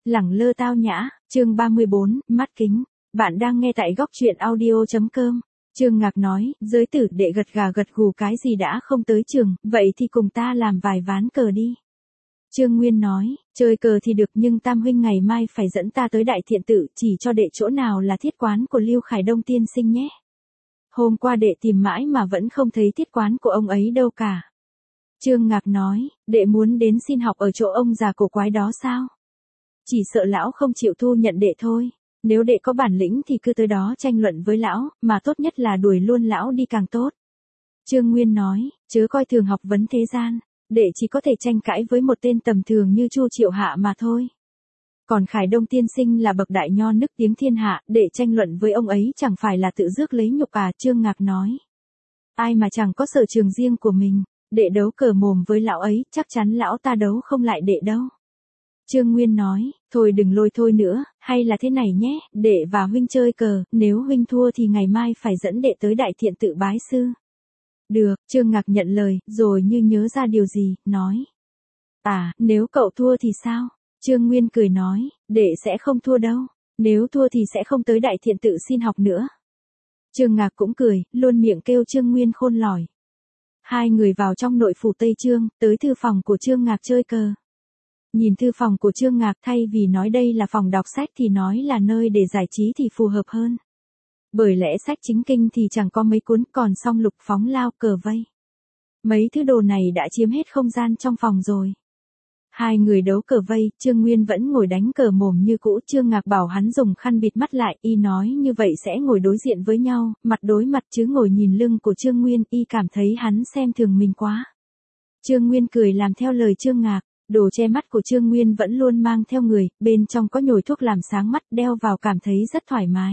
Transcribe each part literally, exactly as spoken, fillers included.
Lẳng lơ tao nhã, chương ba mươi bốn, mắt kính. Bạn đang nghe tại góc truyện audio.com. Trương Ngạc nói, giới tử đệ gật gà gật gù cái gì đã không tới trường, vậy thì cùng ta làm vài ván cờ đi. Trương Nguyên nói, chơi cờ thì được nhưng Tam huynh ngày mai phải dẫn ta tới Đại Thiện Tự chỉ cho đệ chỗ nào là thiết quán của Lưu Khải Đông tiên sinh nhé. Hôm qua đệ tìm mãi mà vẫn không thấy thiết quán của ông ấy đâu cả. Trương Ngạc nói, đệ muốn đến xin học ở chỗ ông già cổ quái đó sao? Chỉ sợ lão không chịu thu nhận đệ thôi. Nếu đệ có bản lĩnh thì cứ tới đó tranh luận với lão, mà tốt nhất là đuổi luôn lão đi càng tốt. Trương Nguyên nói, chớ coi thường học vấn thế gian, đệ chỉ có thể tranh cãi với một tên tầm thường như Chu Triệu Hạ mà thôi. Còn Khải Đông tiên sinh là bậc đại nho nức tiếng thiên hạ, đệ tranh luận với ông ấy chẳng phải là tự rước lấy nhục à? Trương Ngạc nói. Ai mà chẳng có sở trường riêng của mình, đệ đấu cờ mồm với lão ấy, chắc chắn lão ta đấu không lại đệ đâu. Trương Nguyên nói, thôi đừng lôi thôi nữa, hay là thế này nhé, đệ và huynh chơi cờ, nếu huynh thua thì ngày mai phải dẫn đệ tới Đại Thiện Tự bái sư. Được, Trương Ngạc nhận lời, rồi như nhớ ra điều gì, nói. À, nếu cậu thua thì sao? Trương Nguyên cười nói, đệ sẽ không thua đâu, nếu thua thì sẽ không tới Đại Thiện Tự xin học nữa. Trương Ngạc cũng cười, luôn miệng kêu Trương Nguyên khôn lỏi. Hai người vào trong nội phủ Tây Trương, tới thư phòng của Trương Ngạc chơi cờ. Nhìn thư phòng của Trương Ngạc thay vì nói đây là phòng đọc sách thì nói là nơi để giải trí thì phù hợp hơn. Bởi lẽ sách chính kinh thì chẳng có mấy cuốn, còn song lục phóng lao cờ vây. Mấy thứ đồ này đã chiếm hết không gian trong phòng rồi. Hai người đấu cờ vây, Trương Nguyên vẫn ngồi đánh cờ mồm như cũ. Trương Ngạc bảo hắn dùng khăn bịt mắt lại, y nói như vậy sẽ ngồi đối diện với nhau, mặt đối mặt chứ ngồi nhìn lưng của Trương Nguyên, y cảm thấy hắn xem thường mình quá. Trương Nguyên cười làm theo lời Trương Ngạc. Đồ che mắt của Trương Nguyên vẫn luôn mang theo người, bên trong có nhồi thuốc làm sáng mắt, đeo vào cảm thấy rất thoải mái.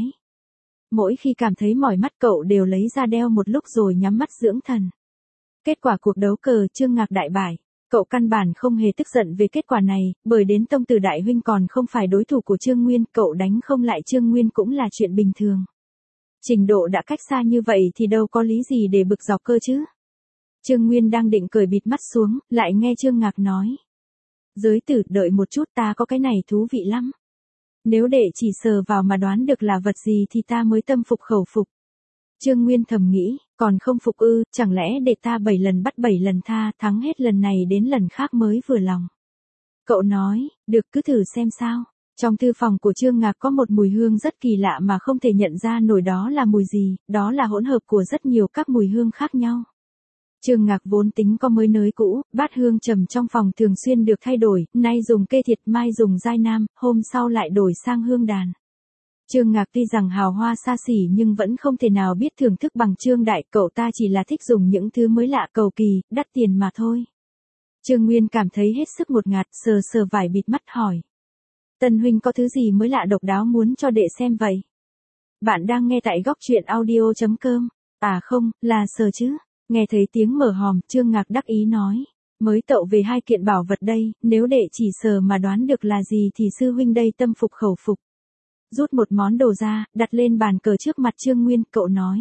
Mỗi khi cảm thấy mỏi mắt cậu đều lấy ra đeo một lúc rồi nhắm mắt dưỡng thần. Kết quả cuộc đấu cờ Trương Ngạc đại bại. Cậu căn bản không hề tức giận về kết quả này, bởi đến tông tử đại huynh còn không phải đối thủ của Trương Nguyên, cậu đánh không lại Trương Nguyên cũng là chuyện bình thường. Trình độ đã cách xa như vậy thì đâu có lý gì để bực dọc cơ chứ. Trương Nguyên đang định cởi bịt mắt xuống, lại nghe Trương Ngạc nói. Giới tử, đợi một chút, ta có cái này thú vị lắm. Nếu đệ chỉ sờ vào mà đoán được là vật gì thì ta mới tâm phục khẩu phục. Trương Nguyên thầm nghĩ, còn không phục ư, chẳng lẽ để ta bảy lần bắt bảy lần tha, thắng hết lần này đến lần khác mới vừa lòng. Cậu nói, được, cứ thử xem sao. Trong thư phòng của Trương Ngạc có một mùi hương rất kỳ lạ mà không thể nhận ra nổi đó là mùi gì, đó là hỗn hợp của rất nhiều các mùi hương khác nhau. Trương Ngạc vốn tính có mới nới cũ, bát hương trầm trong phòng thường xuyên được thay đổi, nay dùng kê thiệt, mai dùng giai nam, hôm sau lại đổi sang hương đàn. Trương Ngạc tuy rằng hào hoa xa xỉ nhưng vẫn không thể nào biết thưởng thức bằng Trương Đại, cậu ta chỉ là thích dùng những thứ mới lạ cầu kỳ, đắt tiền mà thôi. Trương Nguyên cảm thấy hết sức ngột ngạt, sờ sờ vải bịt mắt hỏi. Tân huynh có thứ gì mới lạ độc đáo muốn cho đệ xem vậy? Bạn đang nghe tại góc truyện audio.com. À không, là sờ chứ. Nghe thấy tiếng mở hòm, Trương Ngạc đắc ý nói. Mới tậu về hai kiện bảo vật đây, nếu đệ chỉ sờ mà đoán được là gì thì sư huynh đây tâm phục khẩu phục. Rút một món đồ ra, đặt lên bàn cờ trước mặt Trương Nguyên, cậu nói.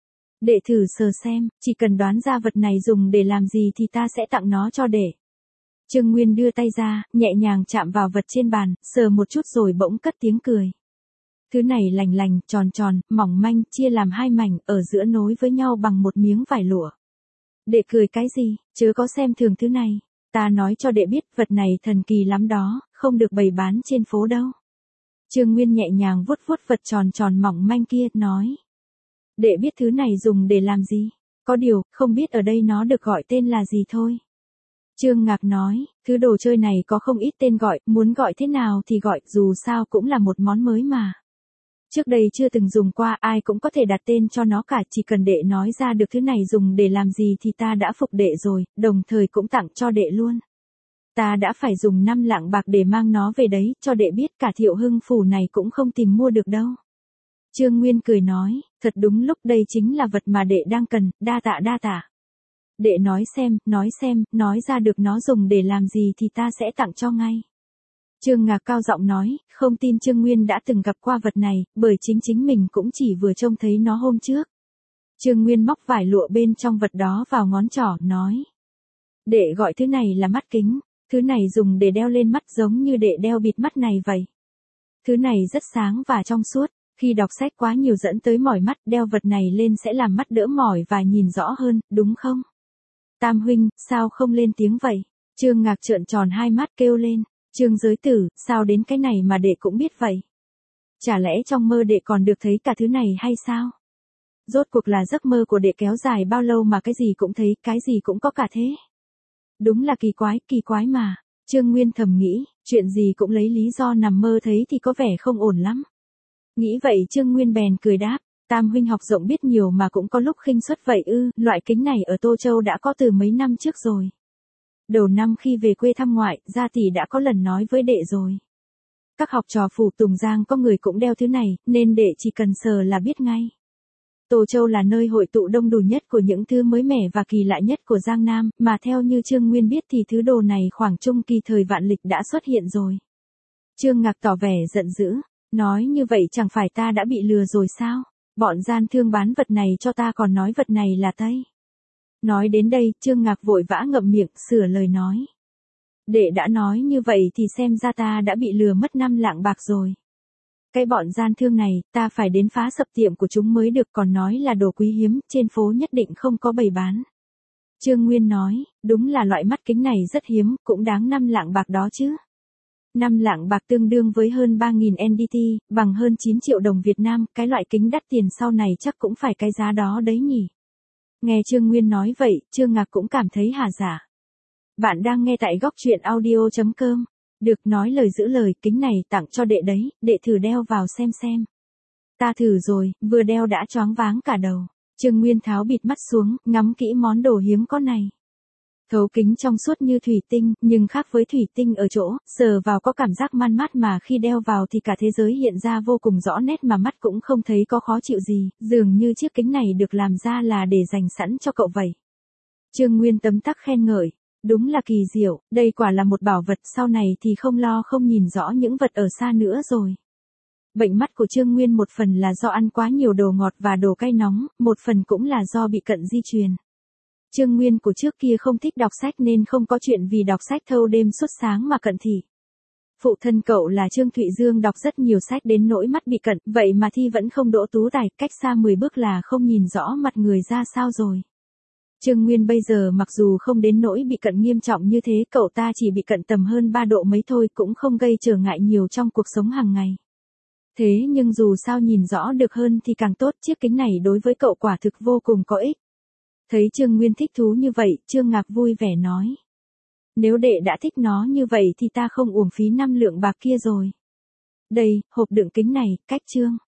Đệ thử sờ xem, chỉ cần đoán ra vật này dùng để làm gì thì ta sẽ tặng nó cho đệ. Trương Nguyên đưa tay ra, nhẹ nhàng chạm vào vật trên bàn, sờ một chút rồi bỗng cất tiếng cười. Thứ này lành lành, tròn tròn, mỏng manh, chia làm hai mảnh, ở giữa nối với nhau bằng một miếng vải lụa. Đệ cười cái gì, chớ có xem thường thứ này. Ta nói cho đệ biết, vật này thần kỳ lắm đó, không được bày bán trên phố đâu. Trương Nguyên nhẹ nhàng vuốt vuốt vật tròn tròn mỏng manh kia, nói. Đệ biết thứ này dùng để làm gì, có điều, không biết ở đây nó được gọi tên là gì thôi. Trương Ngạc nói, thứ đồ chơi này có không ít tên gọi, muốn gọi thế nào thì gọi, dù sao cũng là một món mới mà. Trước đây chưa từng dùng qua, ai cũng có thể đặt tên cho nó cả, chỉ cần đệ nói ra được thứ này dùng để làm gì thì ta đã phục đệ rồi, đồng thời cũng tặng cho đệ luôn. Ta đã phải dùng năm lạng bạc để mang nó về đấy, cho đệ biết cả Thiệu Hưng phủ này cũng không tìm mua được đâu. Trương Nguyên cười nói, thật đúng lúc đây chính là vật mà đệ đang cần, đa tạ đa tạ. Đệ nói xem, nói xem, nói ra được nó dùng để làm gì thì ta sẽ tặng cho ngay. Trương Ngạc cao giọng nói, không tin Trương Nguyên đã từng gặp qua vật này, bởi chính chính mình cũng chỉ vừa trông thấy nó hôm trước. Trương Nguyên móc vải lụa bên trong vật đó vào ngón trỏ, nói. Đệ gọi thứ này là mắt kính, Thứ này dùng để đeo lên mắt giống như để đeo bịt mắt này vậy. Thứ này rất sáng và trong suốt, khi đọc sách quá nhiều dẫn tới mỏi mắt, đeo vật này lên sẽ làm mắt đỡ mỏi và nhìn rõ hơn, đúng không? Tam huynh, sao không lên tiếng vậy? Trương Ngạc trợn tròn hai mắt kêu lên, Trương Giới Tử, sao đến cái này mà đệ cũng biết vậy? Chả lẽ trong mơ đệ còn được thấy cả thứ này hay sao? Rốt cuộc là giấc mơ của đệ kéo dài bao lâu mà cái gì cũng thấy, cái gì cũng có cả thế? Đúng là kỳ quái, kỳ quái mà. Trương Nguyên thầm nghĩ, chuyện gì cũng lấy lý do nằm mơ thấy thì có vẻ không ổn lắm. Nghĩ vậy Trương Nguyên bèn cười đáp, Tam huynh học rộng biết nhiều mà cũng có lúc khinh suất vậy ư, loại kính này ở Tô Châu đã có từ mấy năm trước rồi. Đầu năm khi về quê thăm ngoại, gia tỷ đã có lần nói với đệ rồi. Các học trò phủ Tùng Giang có người cũng đeo thứ này, nên đệ chỉ cần sờ là biết ngay. Tô Châu là nơi hội tụ đông đủ nhất của những thứ mới mẻ và kỳ lạ nhất của Giang Nam, mà theo như Trương Nguyên biết thì thứ đồ này khoảng trung kỳ thời vạn lịch đã xuất hiện rồi. Trương Ngạc tỏ vẻ giận dữ, nói như vậy chẳng phải ta đã bị lừa rồi sao? Bọn gian thương bán vật này cho ta còn nói vật này là Tây. Nói đến đây, Trương Ngạc vội vã ngậm miệng, sửa lời nói. Đệ đã nói như vậy thì xem ra ta đã bị lừa mất năm lạng bạc rồi. Cái bọn gian thương này, ta phải đến phá sập tiệm của chúng mới được, còn nói là đồ quý hiếm, trên phố nhất định không có bày bán. Trương Nguyên nói, đúng là loại mắt kính này rất hiếm, cũng đáng năm lạng bạc đó chứ. năm lạng bạc tương đương với hơn ba nghìn en đê tê, bằng hơn chín triệu đồng Việt Nam, cái loại kính đắt tiền sau này chắc cũng phải cái giá đó đấy nhỉ. Nghe Trương Nguyên nói vậy, Trương Ngạc cũng cảm thấy hà dạ. Bạn đang nghe tại góc truyện audio chấm com. Được, nói lời giữ lời, kính này tặng cho đệ đấy, đệ thử đeo vào xem xem. Ta thử rồi, vừa đeo đã choáng váng cả đầu. Trương Nguyên tháo bịt mắt xuống, ngắm kỹ món đồ hiếm có này. Thấu kính trong suốt như thủy tinh, nhưng khác với thủy tinh ở chỗ, sờ vào có cảm giác man mát mà khi đeo vào thì cả thế giới hiện ra vô cùng rõ nét mà mắt cũng không thấy có khó chịu gì, dường như chiếc kính này được làm ra là để dành sẵn cho cậu vậy. Trương Nguyên tấm tắc khen ngợi. Đúng là kỳ diệu, đây quả là một bảo vật, sau này thì không lo không nhìn rõ những vật ở xa nữa rồi. Bệnh mắt của Trương Nguyên một phần là do ăn quá nhiều đồ ngọt và đồ cay nóng, một phần cũng là do bị cận di truyền. Trương Nguyên của trước kia không thích đọc sách nên không có chuyện vì đọc sách thâu đêm suốt sáng mà cận thị. Phụ thân cậu là Trương Thụy Dương đọc rất nhiều sách đến nỗi mắt bị cận, vậy mà thi vẫn không đỗ tú tài, cách xa mười bước là không nhìn rõ mặt người ra sao rồi. Trương Nguyên bây giờ mặc dù không đến nỗi bị cận nghiêm trọng như thế, cậu ta chỉ bị cận tầm hơn ba độ mấy thôi, cũng không gây trở ngại nhiều trong cuộc sống hàng ngày. Thế nhưng dù sao nhìn rõ được hơn thì càng tốt, chiếc kính này đối với cậu quả thực vô cùng có ích. Thấy Trương Nguyên thích thú như vậy, Trương Ngạc vui vẻ nói. Nếu đệ đã thích nó như vậy thì ta không uổng phí năm lượng bạc kia rồi. Đây, hộp đựng kính này, cách Trương.